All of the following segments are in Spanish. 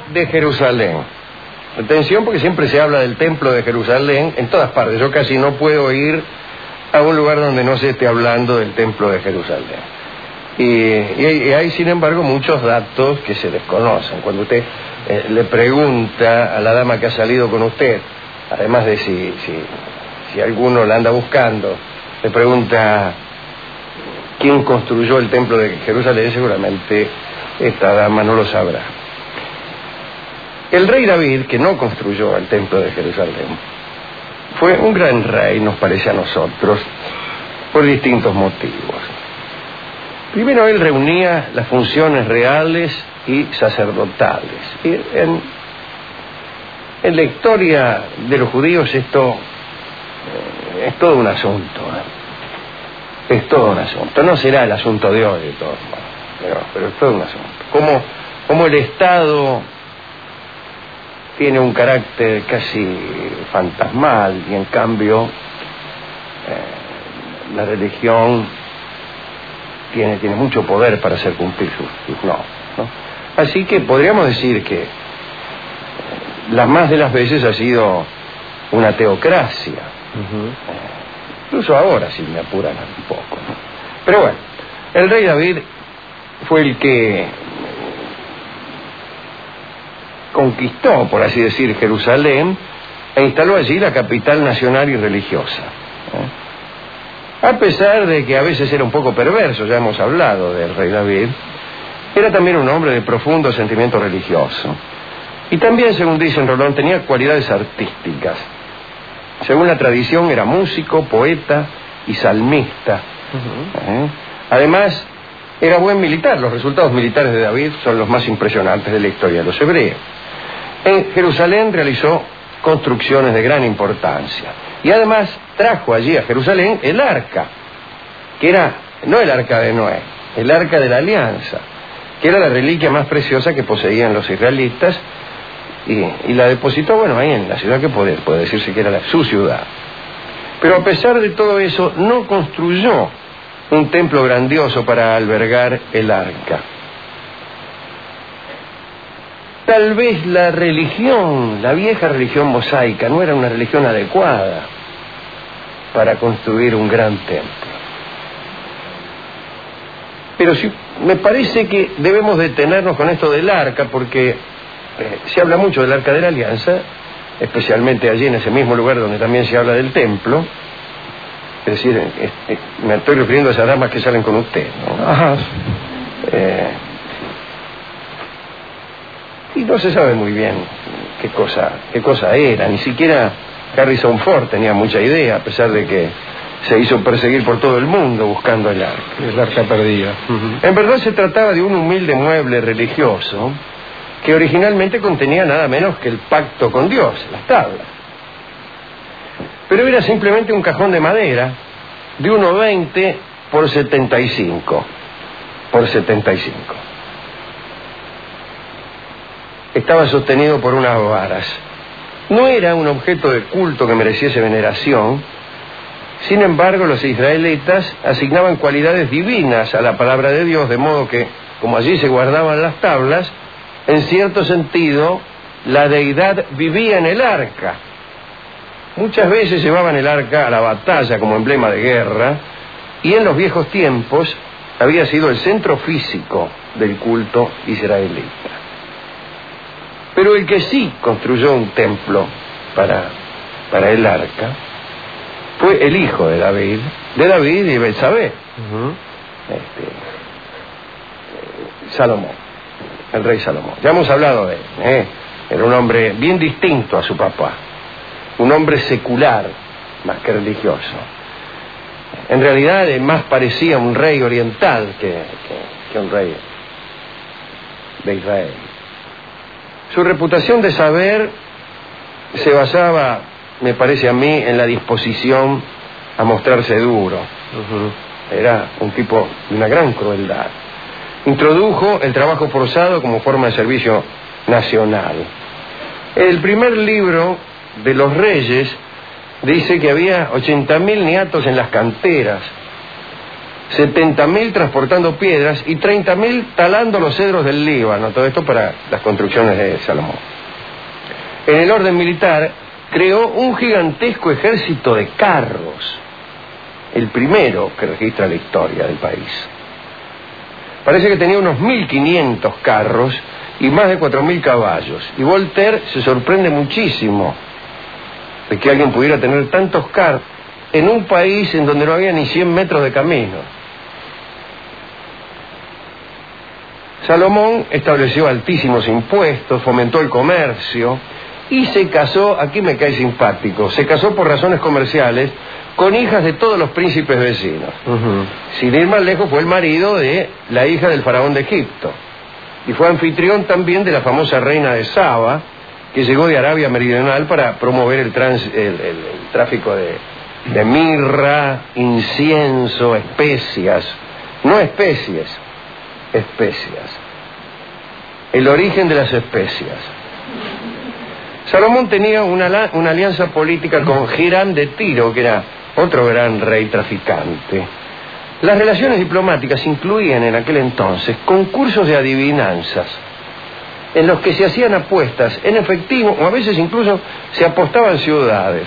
de Jerusalén. Atención, porque siempre se habla del templo de Jerusalén en todas partes. Yo casi no puedo ir a un lugar donde no se esté hablando del templo de Jerusalén. Y hay, sin embargo, muchos datos que se desconocen. Cuando usted le pregunta a la dama que ha salido con usted, además de si alguno la anda buscando, le pregunta quién construyó el templo de Jerusalén, seguramente esta dama no lo sabrá. El rey David, que no construyó el templo de Jerusalén, fue un gran rey, nos parece a nosotros, por distintos motivos. Primero, él reunía las funciones reales y sacerdotales. Y en la historia de los judíos esto es todo un asunto. Es todo un asunto. No será el asunto de hoy, de todos modos, pero es todo un asunto. Como el Estado tiene un carácter casi fantasmal y en cambio la religión tiene mucho poder para hacer cumplir sus normas, ¿no? Así que podríamos decir que las más de las veces ha sido una teocracia. Incluso ahora, si me apuran un poco, ¿no? Pero bueno, el rey David fue el que conquistó, por así decir, Jerusalén e instaló allí la capital nacional y religiosa. A pesar de que a veces era un poco perverso, ya hemos hablado del rey David, era también un hombre de profundo sentimiento religioso. Y también, según dicen Rolón, tenía cualidades artísticas. Según la tradición, era músico, poeta y salmista. Además, era buen militar. Los resultados militares de David son los más impresionantes de la historia de los hebreos. En Jerusalén realizó construcciones de gran importancia. Y además trajo allí a Jerusalén el arca, que era no el arca de Noé, el arca de la alianza, que era la reliquia más preciosa que poseían los israelitas, y la depositó, bueno, ahí en la ciudad que puede decirse que era su ciudad. Pero a pesar de todo eso, no construyó un templo grandioso para albergar el arca. Tal vez la religión, la vieja religión mosaica, no era una religión adecuada para construir un gran templo. Pero sí, me parece que debemos detenernos con esto del arca, porque se habla mucho del arca de la alianza, especialmente allí en ese mismo lugar donde también se habla del templo. Es decir, me estoy refiriendo a esas damas que salen con usted, ¿no? Ajá. Y no se sabe muy bien qué cosa era. Ni siquiera Harrison Ford tenía mucha idea, a pesar de que se hizo perseguir por todo el mundo buscando el arca perdida. En verdad se trataba de un humilde mueble religioso que originalmente contenía nada menos que el pacto con Dios, las tablas. Pero era simplemente un cajón de madera de 1,20 por 75 por 75. Estaba sostenido por unas varas. No era un objeto de culto que mereciese veneración. Sin embargo, los israelitas asignaban cualidades divinas a la palabra de Dios, de modo que, como allí se guardaban las tablas, en cierto sentido, la deidad vivía en el arca. Muchas veces llevaban el arca a la batalla como emblema de guerra, y en los viejos tiempos había sido el centro físico del culto israelita. Pero el que sí construyó un templo para el arca fue el hijo de David y Betsabé, Salomón, el rey Salomón. Ya hemos hablado de él, era un hombre bien distinto a su papá, un hombre secular más que religioso. En realidad más parecía un rey oriental que un rey de Israel. Su reputación de saber se basaba, me parece a mí, en la disposición a mostrarse duro. Era un tipo de una gran crueldad. Introdujo el trabajo forzado como forma de servicio nacional. El primer libro de los Reyes dice que había 80.000 niatos en las canteras, 70.000 transportando piedras y 30.000 talando los cedros del Líbano. Todo esto para las construcciones de Salomón. En el orden militar, creó un gigantesco ejército de carros, el primero que registra la historia del país. Parece que tenía unos 1.500 carros y más de 4.000 caballos. Y Voltaire se sorprende muchísimo de que alguien pudiera tener tantos carros en un país en donde no había ni 100 metros de camino. Salomón estableció altísimos impuestos, fomentó el comercio y se casó, aquí me cae simpático, se casó por razones comerciales con hijas de todos los príncipes vecinos. Sin ir más lejos, fue el marido de la hija del faraón de Egipto y fue anfitrión también de la famosa reina de Saba, que llegó de Arabia Meridional para promover el tráfico de mirra, incienso, especias, no especies, especias, el origen de las especias. Salomón tenía una alianza política con Hiram de Tiro, que era otro gran rey traficante. Las relaciones diplomáticas incluían en aquel entonces concursos de adivinanzas, en los que se hacían apuestas en efectivo, o a veces incluso se apostaban ciudades.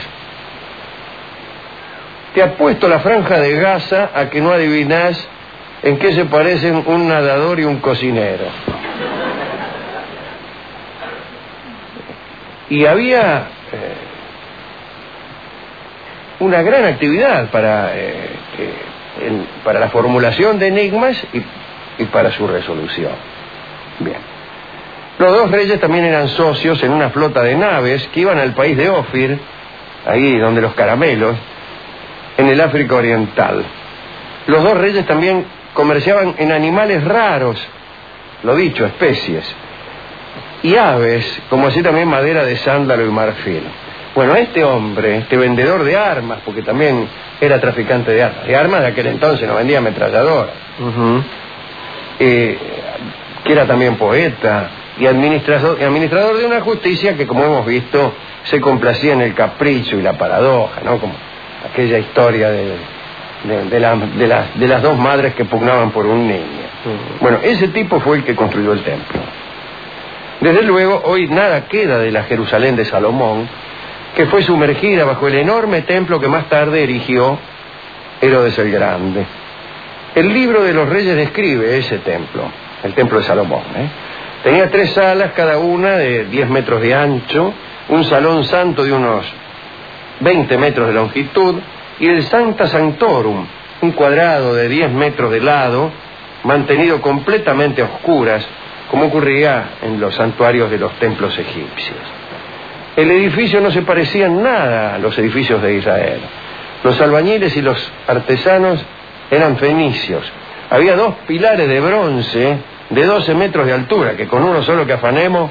Te apuesto la franja de Gaza a que no adivinás en qué se parecen un nadador y un cocinero. Y había una gran actividad para la formulación de enigmas y para su resolución. Bien. Los dos reyes también eran socios en una flota de naves que iban al país de Ofir, ahí donde los caramelos, en el África Oriental. Los dos reyes también comerciaban en animales raros, lo dicho, especies, y aves, como así también madera de sándalo y marfil. Bueno, este hombre, este vendedor de armas, porque también era traficante de armas de aquel entonces, no vendía ametralladoras, que era también poeta y administrador de una justicia que, como hemos visto, se complacía en el capricho y la paradoja, ¿no? Como aquella historia de las dos madres que pugnaban por un niño. Bueno, ese tipo fue el que construyó el templo. Desde luego, hoy nada queda de la Jerusalén de Salomón, que fue sumergida bajo el enorme templo que más tarde erigió Herodes el Grande. El libro de los Reyes describe ese templo, el templo de Salomón. Tenía 3 salas, cada una de 10 metros de ancho, un salón santo de unos 20 metros de longitud, y el Sancta Sanctorum, un cuadrado de 10 metros de lado, mantenido completamente a oscuras, como ocurría en los santuarios de los templos egipcios. El edificio no se parecía en nada a los edificios de Israel. Los albañiles y los artesanos eran fenicios. Había 2 pilares de bronce de 12 metros de altura, que con uno solo que afanemos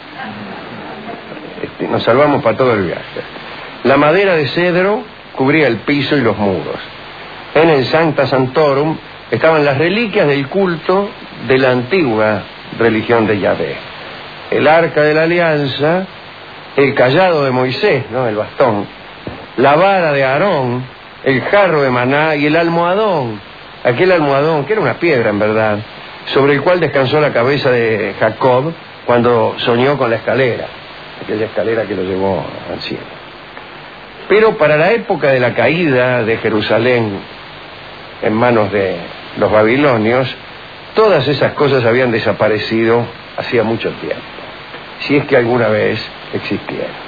nos salvamos para todo el viaje. La madera de cedro cubría el piso y los muros. En el Sancta Sanctorum estaban las reliquias del culto de la antigua religión de Yahvé: el arca de la alianza, el cayado de Moisés, ¿no?, el bastón, la vara de Aarón, el jarro de maná y el almohadón, aquel almohadón que era una piedra en verdad, sobre el cual descansó la cabeza de Jacob cuando soñó con la escalera, aquella escalera que lo llevó al cielo. Pero para la época de la caída de Jerusalén en manos de los babilonios, todas esas cosas habían desaparecido hacía mucho tiempo, si es que alguna vez existieron.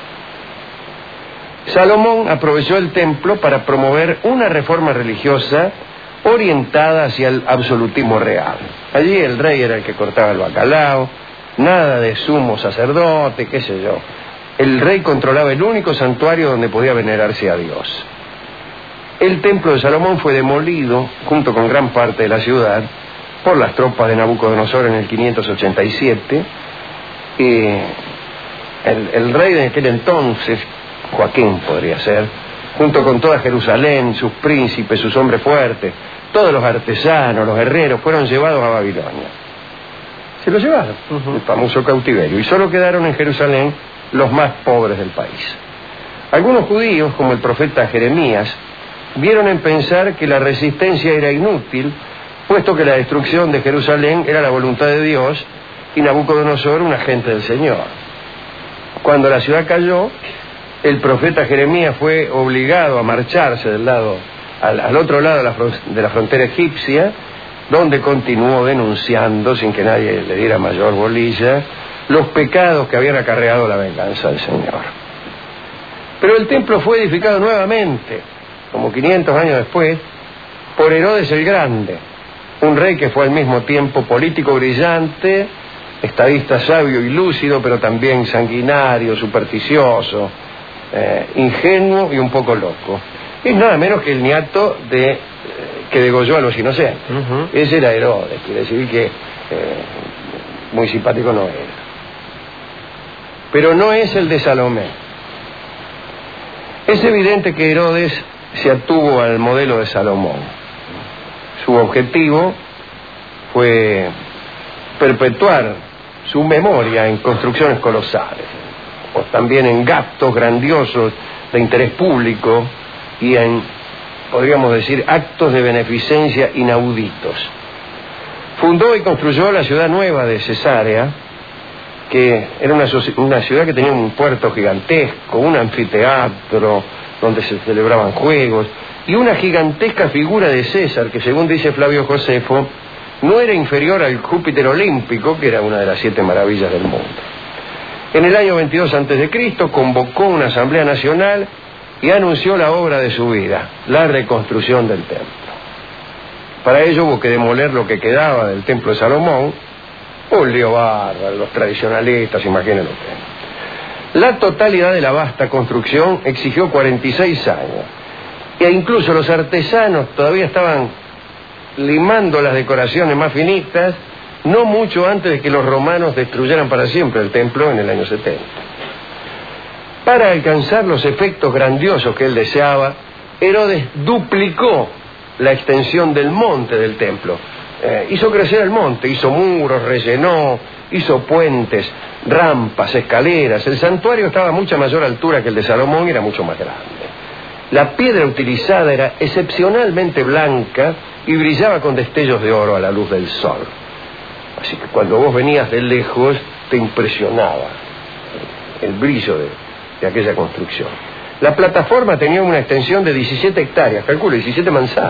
Salomón aprovechó el templo para promover una reforma religiosa orientada hacia el absolutismo real. Allí el rey era el que cortaba el bacalao, nada de sumo sacerdote, qué sé yo. El rey controlaba el único santuario donde podía venerarse a Dios. El templo de Salomón fue demolido, junto con gran parte de la ciudad, por las tropas de Nabucodonosor en el 587. El rey de aquel entonces, Joaquín podría ser, junto con toda Jerusalén, sus príncipes, sus hombres fuertes, todos los artesanos, los herreros, fueron llevados a Babilonia. Se los llevaron, el famoso cautiverio, y solo quedaron en Jerusalén los más pobres del país. Algunos judíos, como el profeta Jeremías, vieron en pensar que la resistencia era inútil, puesto que la destrucción de Jerusalén era la voluntad de Dios y Nabucodonosor un agente del Señor. Cuando la ciudad cayó, el profeta Jeremías fue obligado a marcharse al otro lado de la frontera egipcia, donde continuó denunciando, sin que nadie le diera mayor bolilla, los pecados que habían acarreado la venganza del Señor. Pero el templo fue edificado nuevamente, como 500 años después, por Herodes el Grande, un rey que fue al mismo tiempo político brillante, estadista sabio y lúcido, pero también sanguinario, supersticioso, ingenuo y un poco loco. Es nada menos que el nieto que degolló a los inocentes. Ese era Herodes, quiere decir que muy simpático no era. Pero no es el de Salomé. Es evidente que Herodes se atuvo al modelo de Salomón. Su objetivo fue perpetuar su memoria en construcciones colosales, o también en gastos grandiosos de interés público y en, podríamos decir, actos de beneficencia inauditos. Fundó y construyó la ciudad nueva de Cesarea, que era una ciudad que tenía un puerto gigantesco, un anfiteatro donde se celebraban juegos, y una gigantesca figura de César, que según dice Flavio Josefo, no era inferior al Júpiter olímpico, que era una de las 7 maravillas del mundo. En el año 22 a.C. convocó una asamblea nacional y anunció la obra de su vida, la reconstrucción del templo. Para ello hubo que demoler lo que quedaba del templo de Salomón, un lío bárbaro, los tradicionalistas, imagínense ustedes. La totalidad de la vasta construcción exigió 46 años, e incluso los artesanos todavía estaban limando las decoraciones más finitas, no mucho antes de que los romanos destruyeran para siempre el templo en el año 70. Para alcanzar los efectos grandiosos que él deseaba, Herodes duplicó la extensión del monte del templo. Hizo crecer el monte, hizo muros, rellenó, hizo puentes, rampas, escaleras. El santuario estaba a mucha mayor altura que el de Salomón y era mucho más grande. La piedra utilizada era excepcionalmente blanca y brillaba con destellos de oro a la luz del sol. Así que cuando vos venías de lejos te impresionaba el brillo de aquella construcción. La plataforma tenía una extensión de 17 hectáreas, calculo, 17 manzanas.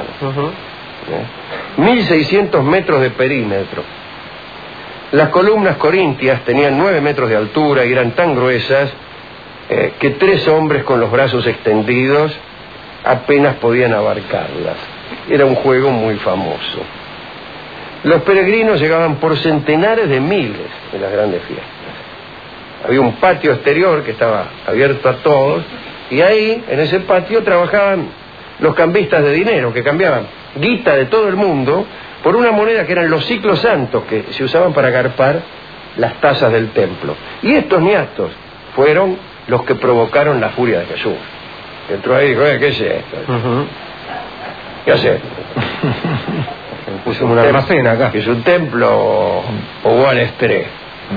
1.600 metros de perímetro. Las columnas corintias tenían 9 metros de altura y eran tan gruesas que 3 hombres con los brazos extendidos apenas podían abarcarlas. Era un juego muy famoso. Los peregrinos llegaban por centenares de miles en las grandes fiestas. Había un patio exterior que estaba abierto a todos, y ahí, en ese patio, trabajaban los cambistas de dinero, que cambiaban guita de todo el mundo por una moneda que eran los ciclos santos, que se usaban para agarpar las tazas del templo. Y estos niatos fueron los que provocaron la furia de Jesús. Entró ahí y dijo, ¿qué es esto? ¿Qué hace? Puso un almacén acá. ¿Que es un templo o Wall Street?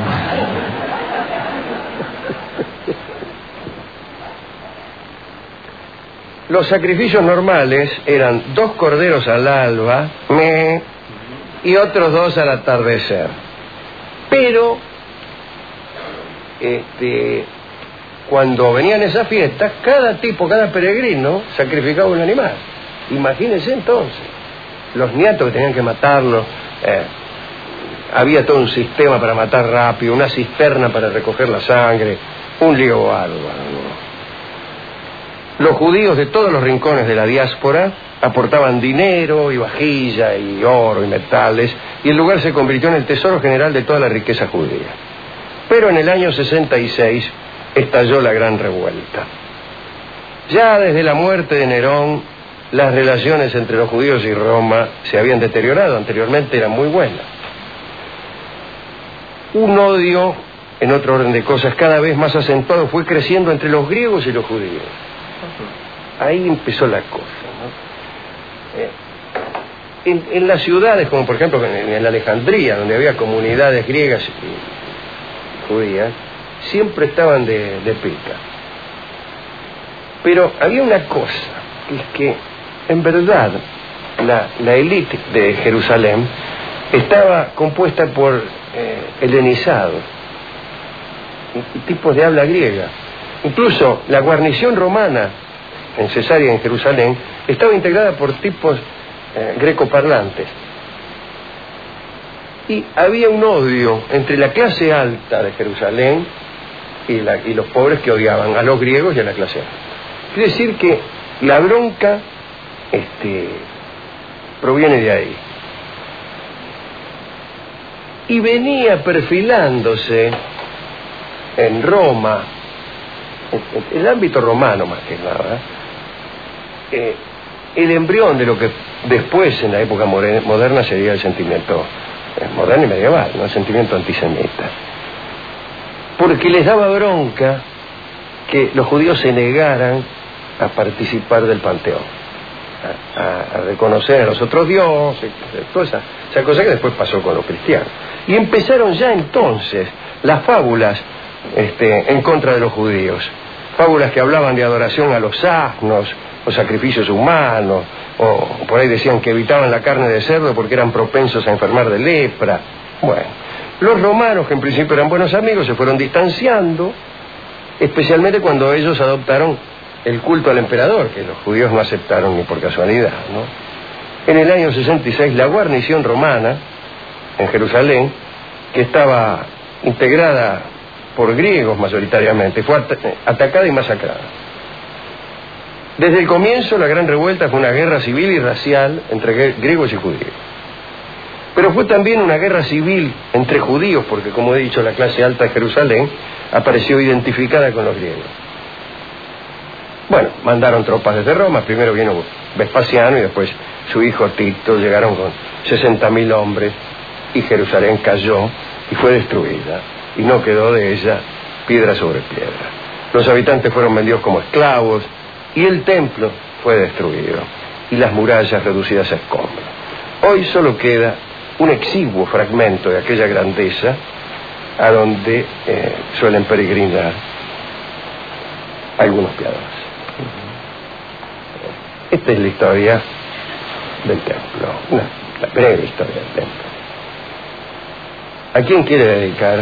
Los sacrificios normales eran 2 corderos al alba y otros 2 al atardecer. Pero cuando venían esas fiestas, cada peregrino sacrificaba un animal. Imagínense entonces, los nietos que tenían que matarlo, había todo un sistema para matar rápido, una cisterna para recoger la sangre, un lío bárbaro. Los judíos de todos los rincones de la diáspora aportaban dinero y vajilla y oro y metales, y el lugar se convirtió en el tesoro general de toda la riqueza judía. Pero en el año 66 estalló la gran revuelta. Ya desde la muerte de Nerón, las relaciones entre los judíos y Roma se habían deteriorado. Anteriormente eran muy buenas. Un odio, en otro orden de cosas, cada vez más acentuado fue creciendo entre los griegos y los judíos. Ahí empezó la cosa, ¿no? En las ciudades, como por ejemplo en la Alejandría, donde había comunidades griegas y judías, siempre estaban de pica. Pero había una cosa, que es que en verdad, la élite de Jerusalén estaba compuesta por helenizados, tipos de habla griega. Incluso la guarnición romana en Cesarea, en Jerusalén, estaba integrada por tipos grecoparlantes. Y había un odio entre la clase alta de Jerusalén y los pobres que odiaban a los griegos y a la clase alta. Quiere decir que la bronca proviene de ahí. Y venía perfilándose en Roma, en el ámbito romano más que nada, el embrión de lo que después en la época moderna sería el sentimiento moderno y medieval, ¿no? El sentimiento antisemita. Porque les daba bronca que los judíos se negaran a participar del panteón, a reconocer a los otros dioses, toda esa cosa que después pasó con los cristianos. Y empezaron ya entonces las fábulas en contra de los judíos, fábulas que hablaban de adoración a los asnos, o sacrificios humanos, o por ahí decían que evitaban la carne de cerdo porque eran propensos a enfermar de lepra. Bueno, los romanos, que en principio eran buenos amigos, se fueron distanciando, especialmente cuando ellos adoptaron el culto al emperador, que los judíos no aceptaron ni por casualidad, ¿no? En el año 66, la guarnición romana en Jerusalén, que estaba integrada por griegos mayoritariamente, fue atacada y masacrada. Desde el comienzo, la gran revuelta fue una guerra civil y racial entre griegos y judíos. Pero fue también una guerra civil entre judíos, porque, como he dicho, la clase alta de Jerusalén apareció identificada con los griegos. Bueno, mandaron tropas desde Roma, primero vino Vespasiano y después su hijo Tito, llegaron con 60.000 hombres y Jerusalén cayó y fue destruida, y no quedó de ella piedra sobre piedra. Los habitantes fueron vendidos como esclavos, y el templo fue destruido, y las murallas reducidas a escombros. Hoy solo queda un exiguo fragmento de aquella grandeza a donde suelen peregrinar algunos piadosos. Esta es la historia del templo, la breve historia del templo. ¿A quién quiere dedicar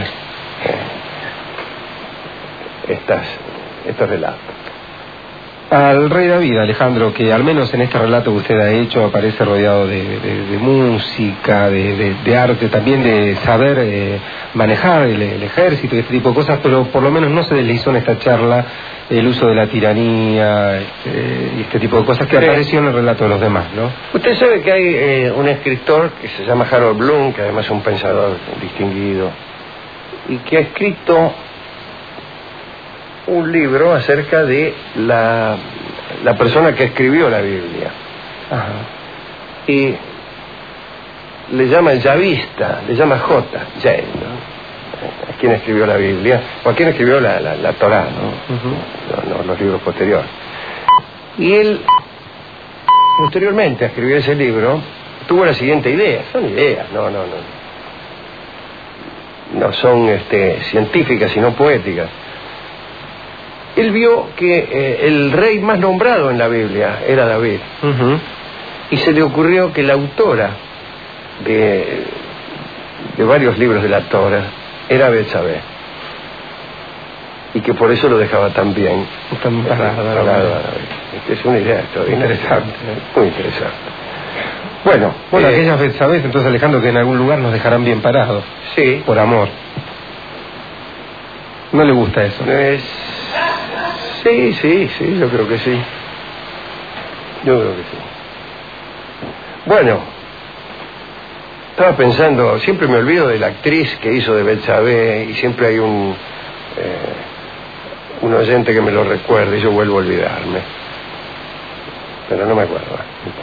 estos relatos? Al rey David, Alejandro, que al menos en este relato que usted ha hecho aparece rodeado de música, de arte, también de saber manejar el ejército y este tipo de cosas, pero por lo menos no se deslizó en esta charla el uso de la tiranía y este tipo de cosas que apareció en el relato de los demás, ¿no? Usted sabe que hay un escritor que se llama Harold Bloom, que además es un pensador distinguido, y que ha escrito un libro acerca de la persona que escribió la Biblia. Ajá. Y le llama el Yavista, le llama Yael, ¿no? A quien escribió la Biblia, o a quien escribió la Torá, ¿no? Los libros posteriores. Y él, posteriormente a escribir ese libro, tuvo la siguiente idea. Son ideas, no son científicas, sino poéticas. Él vio que el rey más nombrado en la Biblia era David. Y se le ocurrió que la autora de varios libros de la Torá era Betsabé. Y que por eso lo dejaba tan bien. Es una idea interesante, muy interesante. Bueno, aquellas Betsabés, entonces, Alejandro, que en algún lugar nos dejarán bien parados. Sí. Por amor. ¿No le gusta eso? Sí, yo creo que sí. Bueno, estaba pensando, siempre me olvido de la actriz que hizo de Betsabé, y siempre hay un oyente que me lo recuerda y yo vuelvo a olvidarme. Pero no me acuerdo.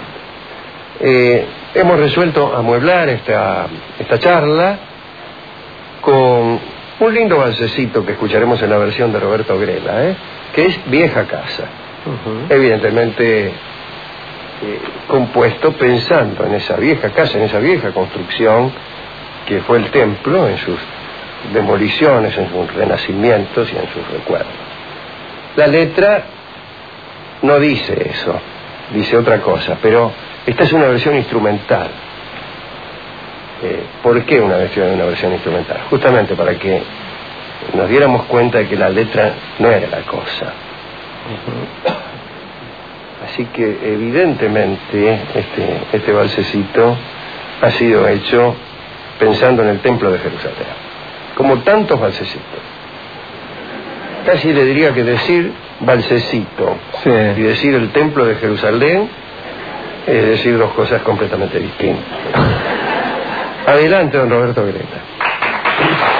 Hemos resuelto amueblar esta charla con un lindo valsecito que escucharemos en la versión de Roberto Grela, que es Vieja Casa. Evidentemente compuesto pensando en esa vieja casa, en esa vieja construcción que fue el templo, en sus demoliciones, en sus renacimientos y en sus recuerdos. La letra no dice eso, dice otra cosa, pero esta es una versión instrumental. ¿Por qué una versión instrumental? Justamente para que nos diéramos cuenta de que la letra no era la cosa. Así que evidentemente este valsecito ha sido hecho pensando en el templo de Jerusalén, como tantos valsecitos. Casi le diría que decir valsecito y decir el templo de Jerusalén es decir dos cosas completamente distintas. Adelante, don Roberto Greta.